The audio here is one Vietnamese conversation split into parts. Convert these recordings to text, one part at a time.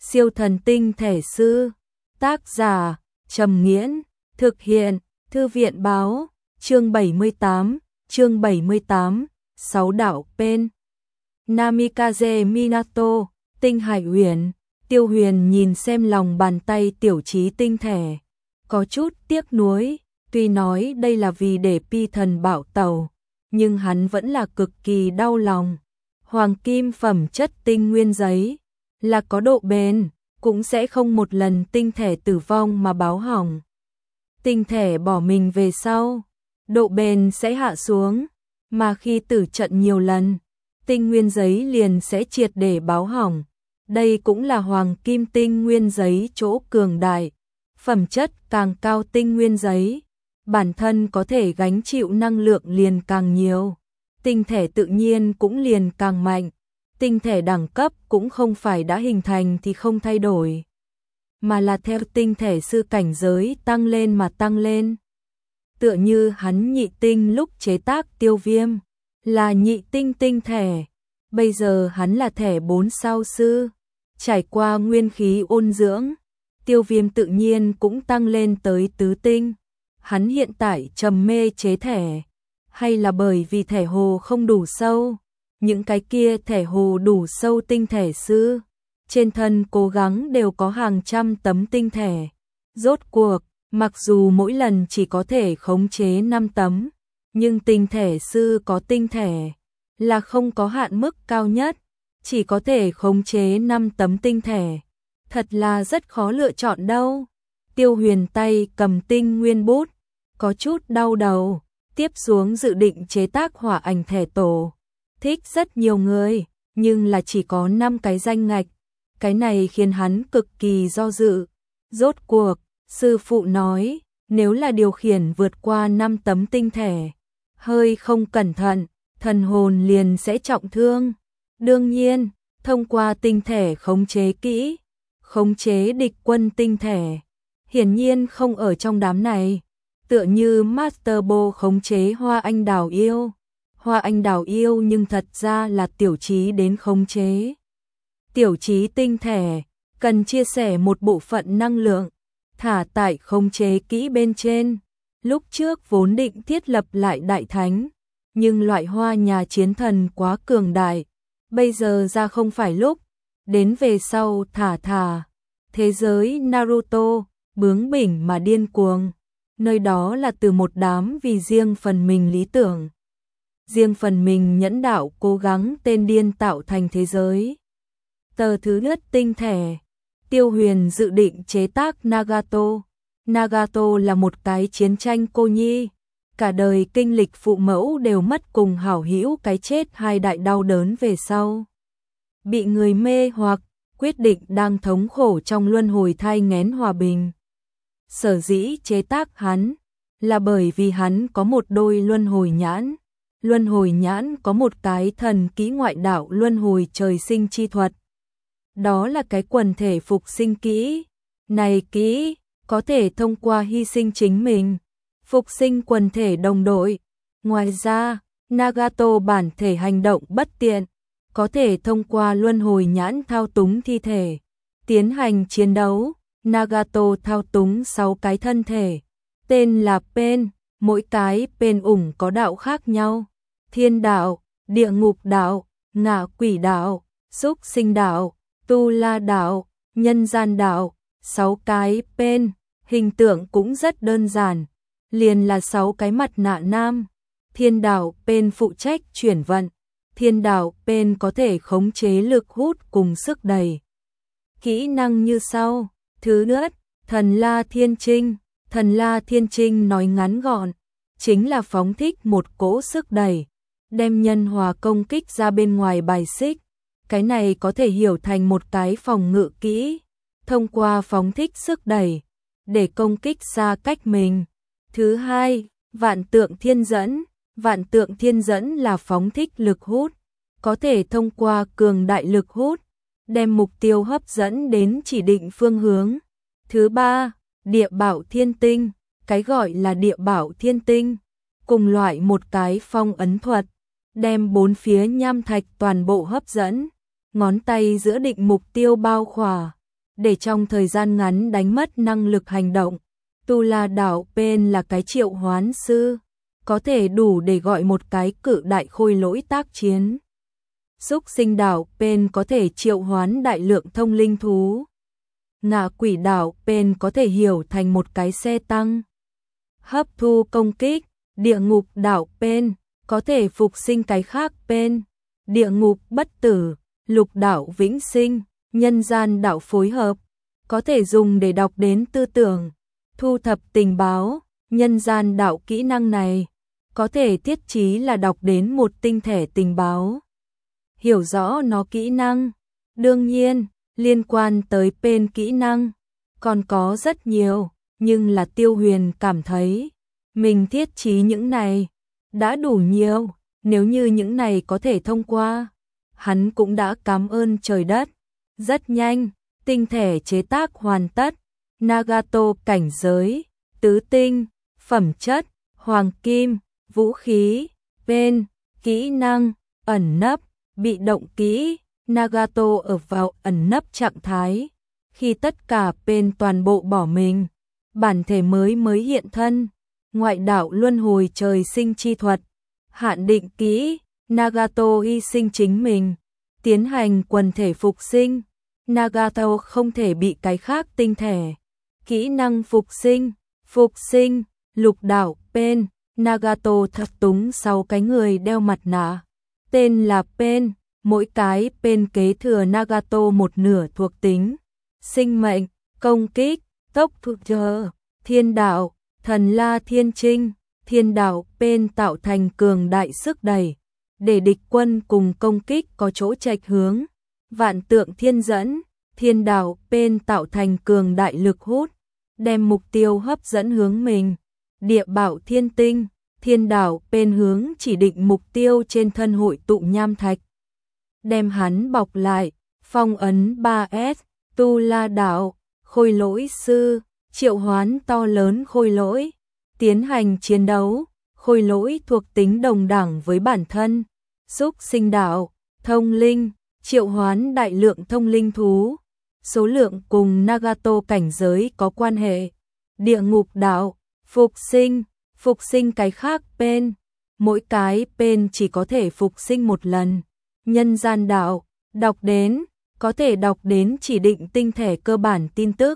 Siêu thần tinh thể sư. Tác giả Trầm Nghiễn. Thực hiện Thư viện báo. Chương 78. 6 đảo Pen. Namikaze Minato. Tinh Hải Huyền. Tiêu Huyền nhìn xem lòng bàn tay tiểu trí tinh thể, có chút tiếc nuối. Tuy nói đây là vì để Pi thần bảo tàu, nhưng hắn vẫn là cực kỳ đau lòng. Hoàng kim phẩm chất tinh nguyên giấy là có độ bền, cũng sẽ không một lần tinh thể tử vong mà báo hỏng. Tinh thể bỏ mình về sau, độ bền sẽ hạ xuống, mà khi tử trận nhiều lần, tinh nguyên giấy liền sẽ triệt để báo hỏng. Đây cũng là hoàng kim tinh nguyên giấy chỗ cường đại. Phẩm chất càng cao tinh nguyên giấy, bản thân có thể gánh chịu năng lượng liền càng nhiều, tinh thể tự nhiên cũng liền càng mạnh. Tinh thể đẳng cấp cũng không phải đã hình thành thì không thay đổi, mà là theo tinh thể sư cảnh giới tăng lên mà tăng lên. Tựa như hắn nhị tinh lúc chế tác Tiêu Viêm là nhị tinh tinh thể, bây giờ hắn là thể 4 sao sư, trải qua nguyên khí ôn dưỡng, Tiêu Viêm tự nhiên cũng tăng lên tới tứ tinh. Hắn hiện tại trầm mê chế thể, hay là bởi vì thể hồ không đủ sâu? Những cái kia thể hồ đủ sâu tinh thể sư, trên thân cố gắng đều có hàng trăm tấm tinh thể. Rốt cuộc, mặc dù mỗi lần chỉ có thể khống chế 5 tấm, nhưng tinh thể sư có tinh thể là không có hạn mức cao nhất, chỉ có thể khống chế 5 tấm tinh thể. Thật là rất khó lựa chọn đâu. Tiêu Huyền tay cầm tinh nguyên bút, có chút đau đầu, tiếp xuống dự định chế tác hỏa ảnh thể tổ. Thích rất nhiều người, nhưng là chỉ có 5 cái danh ngạch. Cái này khiến hắn cực kỳ do dự. Rốt cuộc, sư phụ nói, nếu là điều khiển vượt qua 5 tấm tinh thể, hơi không cẩn thận, thần hồn liền sẽ trọng thương. Đương nhiên, thông qua tinh thể khống chế kỹ, khống chế địch quân tinh thể, hiển nhiên không ở trong đám này. Tựa như Master Bo khống chế Hoa Anh Đào Yêu. Hoa Anh Đào Yêu nhưng thật ra là tiểu trí đến khống chế. Tiểu trí tinh thể cần chia sẻ một bộ phận năng lượng, thả tại khống chế kỹ bên trên. Lúc trước vốn định thiết lập lại đại thánh, nhưng loại hoa nhà chiến thần quá cường đại, bây giờ ra không phải lúc. Đến về sau thả thế giới Naruto, bướng bỉnh mà điên cuồng. Nơi đó là từ một đám vì riêng phần mình lý tưởng, riêng phần mình nhẫn đạo cố gắng tên điên tạo thành thế giới. Tờ thứ nhất tinh thể, Tiêu Huyền dự định chế tác Nagato. Nagato là một cái chiến tranh cô nhi, cả đời kinh lịch phụ mẫu đều mất cùng hảo hữu cái chết hai đại đau đớn về sau. Bị người mê hoặc, quyết định đang thống khổ trong luân hồi thai nghén hòa bình. Sở dĩ chế tác hắn là bởi vì hắn có một đôi luân hồi nhãn. Luân hồi nhãn có một cái thần kỹ ngoại đạo luân hồi trời sinh chi thuật. Đó là cái quần thể phục sinh kỹ. Này kỹ có thể thông qua hy sinh chính mình, phục sinh quần thể đồng đội. Ngoài ra, Nagato bản thể hành động bất tiện, có thể thông qua luân hồi nhãn thao túng thi thể, tiến hành chiến đấu. Nagato thao túng 6 cái thân thể, tên là Pen, mỗi cái Pen ủng có đạo khác nhau. Thiên đạo, địa ngục đạo, ngạ quỷ đạo, súc sinh đạo, tu la đạo, nhân gian đạo. 6 cái Pen, hình tượng cũng rất đơn giản, liền là 6 cái mặt nạ nam. Thiên đạo Pen phụ trách chuyển vận, thiên đạo Pen có thể khống chế lực hút cùng sức đẩy. Kỹ năng như sau. Thứ nhất, Thần La Thiên Trinh. Thần La Thiên Trinh nói ngắn gọn, chính là phóng thích một cỗ sức đẩy, đem nhân hòa công kích ra bên ngoài bài xích. Cái này có thể hiểu thành một cái phòng ngự kỹ, thông qua phóng thích sức đẩy, để công kích xa cách mình. Thứ hai, Vạn Tượng Thiên Dẫn. Vạn Tượng Thiên Dẫn là phóng thích lực hút, có thể thông qua cường đại lực hút, đem mục tiêu hấp dẫn đến chỉ định phương hướng. Thứ ba, Địa Bảo Thiên Tinh. Cái gọi là Địa Bảo Thiên Tinh, cùng loại một cái phong ấn thuật, đem 4 phía nham thạch toàn bộ hấp dẫn, ngón tay giữa định mục tiêu bao khỏa, để trong thời gian ngắn đánh mất năng lực hành động. Tu La Đạo Pen là cái triệu hoán sư, có thể đủ để gọi một cái cự đại khôi lỗi tác chiến. Xúc sinh đạo Pen có thể triệu hoán đại lượng thông linh thú. Ngạ quỷ đạo Pen có thể hiểu thành một cái xe tăng, hấp thu công kích. Địa ngục đạo Pen có thể phục sinh cái khác Pen. Địa ngục bất tử, lục đạo vĩnh sinh, nhân gian đạo phối hợp, có thể dùng để đọc đến tư tưởng, thu thập tình báo. Nhân gian đạo kỹ năng này có thể thiết trí là đọc đến một tinh thể tình báo, hiểu rõ nó kỹ năng. Đương nhiên, liên quan tới Pen kỹ năng còn có rất nhiều, nhưng là Tiêu Huyền cảm thấy mình thiết trí những này đã đủ nhiều. Nếu như những này có thể thông qua, hắn cũng đã cảm ơn trời đất. Rất nhanh, tinh thể chế tác hoàn tất. Nagato cảnh giới, tứ tinh, phẩm chất, hoàng kim, vũ khí, Pen, kỹ năng, ẩn nấp, bị động kỹ. Nagato ở vào ẩn nấp trạng thái. Khi tất cả Pen toàn bộ bỏ mình, bản thể mới hiện thân. Ngoại đạo luân hồi trời sinh chi thuật, hạn định kỹ. Nagato hy sinh chính mình, tiến hành quần thể phục sinh. Nagato không thể bị cái khác tinh thể. Kỹ năng phục sinh, lục đạo Pen. Nagato thao túng 6 cái người đeo mặt nạ, tên là Pen. Mỗi cái Pen kế thừa Nagato một nửa thuộc tính sinh mệnh, công kích, tốc thuộc chờ, thiên đạo, thần la thiên trinh. Thiên đạo Pen tạo thành cường đại sức đẩy, để địch quân cùng công kích có chỗ chệch hướng. Vạn tượng thiên dẫn. Thiên đạo Pen tạo thành cường đại lực hút, đem mục tiêu hấp dẫn hướng mình. Địa bảo thiên tinh. Thiên đạo Pen hướng chỉ định mục tiêu trên thân hội tụ nham thạch, đem hắn bọc lại. Phong ấn 3S. Tu La đạo, khôi lỗi sư, triệu hoán to lớn khôi lỗi, tiến hành chiến đấu. Khôi lỗi thuộc tính đồng đẳng với bản thân. Xúc sinh đạo, thông linh, triệu hoán đại lượng thông linh thú, số lượng cùng Nagato cảnh giới có quan hệ. Địa ngục đạo, phục sinh cái khác Pen, mỗi cái Pen chỉ có thể phục sinh một lần. Nhân gian đạo, đọc đến, có thể đọc đến chỉ định tinh thể cơ bản tin tức.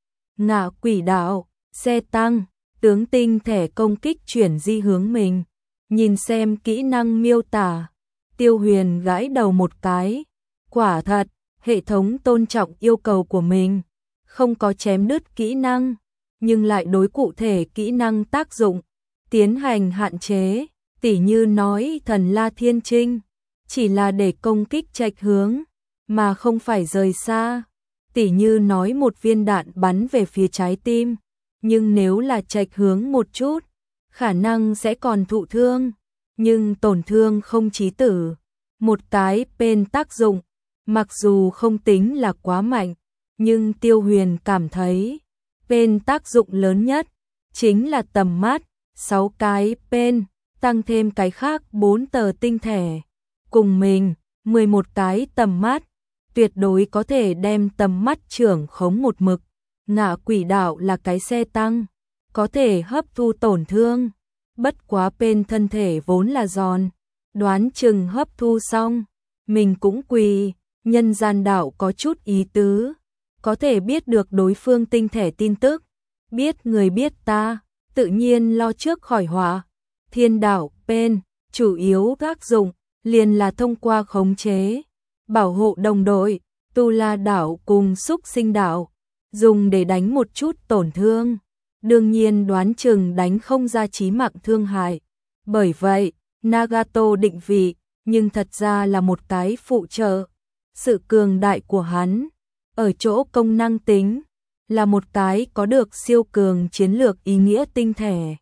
Ngạ quỷ đạo, xe tăng, tướng tinh thể công kích chuyển di hướng mình. Nhìn xem kỹ năng miêu tả, Tiêu Huyền gãi đầu một cái. Quả thật, hệ thống tôn trọng yêu cầu của mình, không có chém đứt kỹ năng, nhưng lại đối cụ thể kỹ năng tác dụng tiến hành hạn chế. Tỉ như nói thần la thiên trinh, chỉ là để công kích chệch hướng, mà không phải rời xa. Tỉ như nói một viên đạn bắn về phía trái tim, nhưng nếu là chệch hướng một chút, khả năng sẽ còn thụ thương, nhưng tổn thương không chí tử. Một cái Pen tác dụng, mặc dù không tính là quá mạnh, nhưng Tiêu Huyền cảm thấy Pen tác dụng lớn nhất chính là tầm mắt. 6 cái Pen, tăng thêm cái khác 4 tờ tinh thể, cùng mình 11 cái tầm mắt, tuyệt đối có thể đem tầm mắt trưởng khống một mực. Ngạ quỷ đạo là cái xe tăng, có thể hấp thu tổn thương, bất quá Pen thân thể vốn là giòn, đoán chừng hấp thu xong mình cũng quỳ. Nhân gian đạo có chút ý tứ, có thể biết được đối phương tinh thể tin tức, biết người biết ta, tự nhiên lo trước khỏi họa. Thiên đạo Pen chủ yếu tác dụng liền là thông qua khống chế, bảo hộ đồng đội. Tu La đạo cùng xúc sinh đạo dùng để đánh một chút tổn thương, đương nhiên đoán chừng đánh không ra chí mạng thương hại. Bởi vậy, Nagato định vị, nhưng thật ra là một cái phụ trợ. Sự cường đại của hắn ở chỗ công năng tính, là một cái có được siêu cường chiến lược ý nghĩa tinh thể.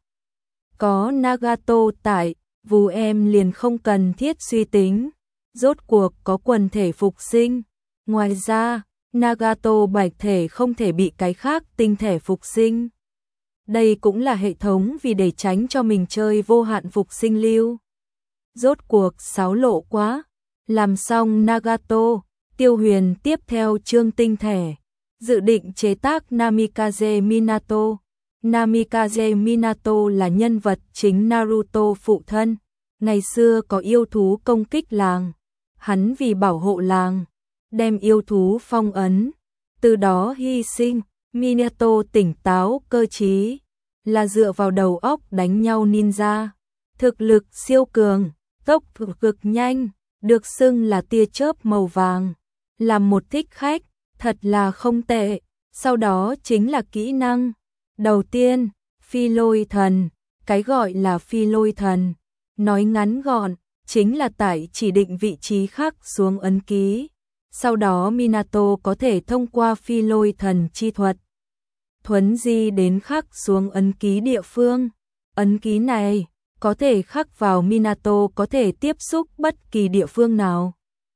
Có Nagato tại, Vù em liền không cần thiết suy tính, rốt cuộc có quần thể phục sinh. Ngoài ra, Nagato bạch thể không thể bị cái khác tinh thể phục sinh. Đây cũng là hệ thống vì để tránh cho mình chơi vô hạn phục sinh lưu. Rốt cuộc xáo lộ quá. Làm xong Nagato, Tiêu Huyền tiếp theo chương tinh thể. dự định chế tác Namikaze Minato. Namikaze Minato là nhân vật chính Naruto phụ thân. Ngày xưa có yêu thú công kích làng. Hắn vì bảo hộ làng, đem yêu thú phong ấn, từ đó hy sinh. Minato tỉnh táo cơ trí, là dựa vào đầu óc đánh nhau ninja. Thực lực siêu cường, tốc độ cực nhanh, được xưng là tia chớp màu vàng. Làm một thích khách, thật là không tệ. Sau đó chính là kỹ năng. Đầu tiên, phi lôi thần. Cái gọi là phi lôi thần, nói ngắn gọn, chính là tải chỉ định vị trí khắc xuống ấn ký. Sau đó Minato có thể thông qua phi lôi thần chi thuật thuấn di đến khắc xuống ấn ký địa phương. Ấn ký này có thể khắc vào Minato có thể tiếp xúc bất kỳ địa phương nào.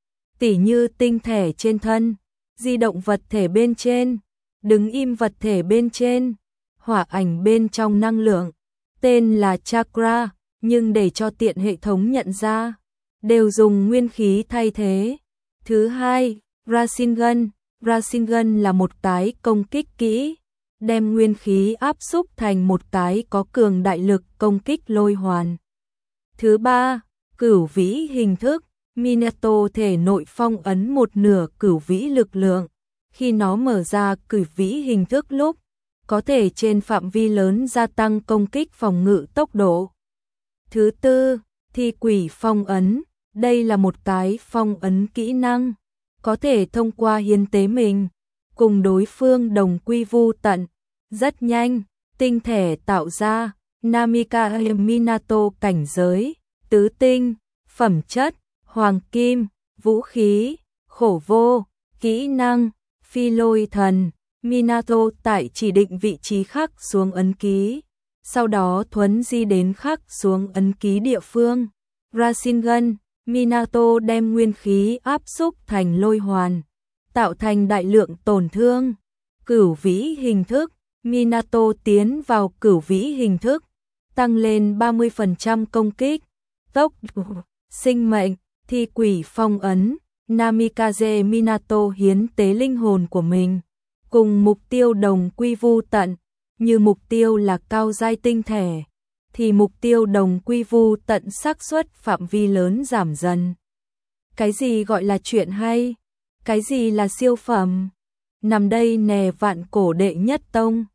Tỉ như tinh thể trên thân, di động vật thể bên trên, đứng im vật thể bên trên, hỏa ảnh bên trong năng lượng. Tên là chakra, nhưng để cho tiện hệ thống nhận ra, đều dùng nguyên khí thay thế. Thứ hai, Rasengan. Rasengan là một cái công kích kỹ, đem nguyên khí áp xúc thành một cái có cường đại lực công kích lôi hoàn. Thứ ba, cửu vĩ hình thức. Minato thể nội phong ấn một nửa cửu vĩ lực lượng. Khi nó mở ra cửu vĩ hình thức lúc, có thể trên phạm vi lớn gia tăng công kích phòng ngự tốc độ. Thứ tư, thi quỷ phong ấn. Đây là một cái phong ấn kỹ năng, có thể thông qua hiến tế mình, cùng đối phương đồng quy vu tận. Rất nhanh, tinh thể tạo ra. Namikaze Minato cảnh giới, tứ tinh, phẩm chất, hoàng kim, vũ khí, khổ vô, kỹ năng, phi lôi thần. Minato tại chỉ định vị trí khắc xuống ấn ký, sau đó thuấn di đến khắc xuống ấn ký địa phương. Rasengan. Minato đem nguyên khí áp xúc thành lôi hoàn, tạo thành đại lượng tổn thương. Cửu vĩ hình thức. Minato tiến vào cửu vĩ hình thức, tăng lên 30% công kích, tốc độ, sinh mệnh. Thi quỷ phong ấn. Namikaze Minato hiến tế linh hồn của mình, cùng mục tiêu đồng quy vu tận. Như mục tiêu là cao giai tinh thể, thì mục tiêu đồng quy vu tận xác suất phạm vi lớn giảm dần. Cái gì gọi là chuyện hay? Cái gì là siêu phẩm? Nằm đây nè vạn cổ đệ nhất tông.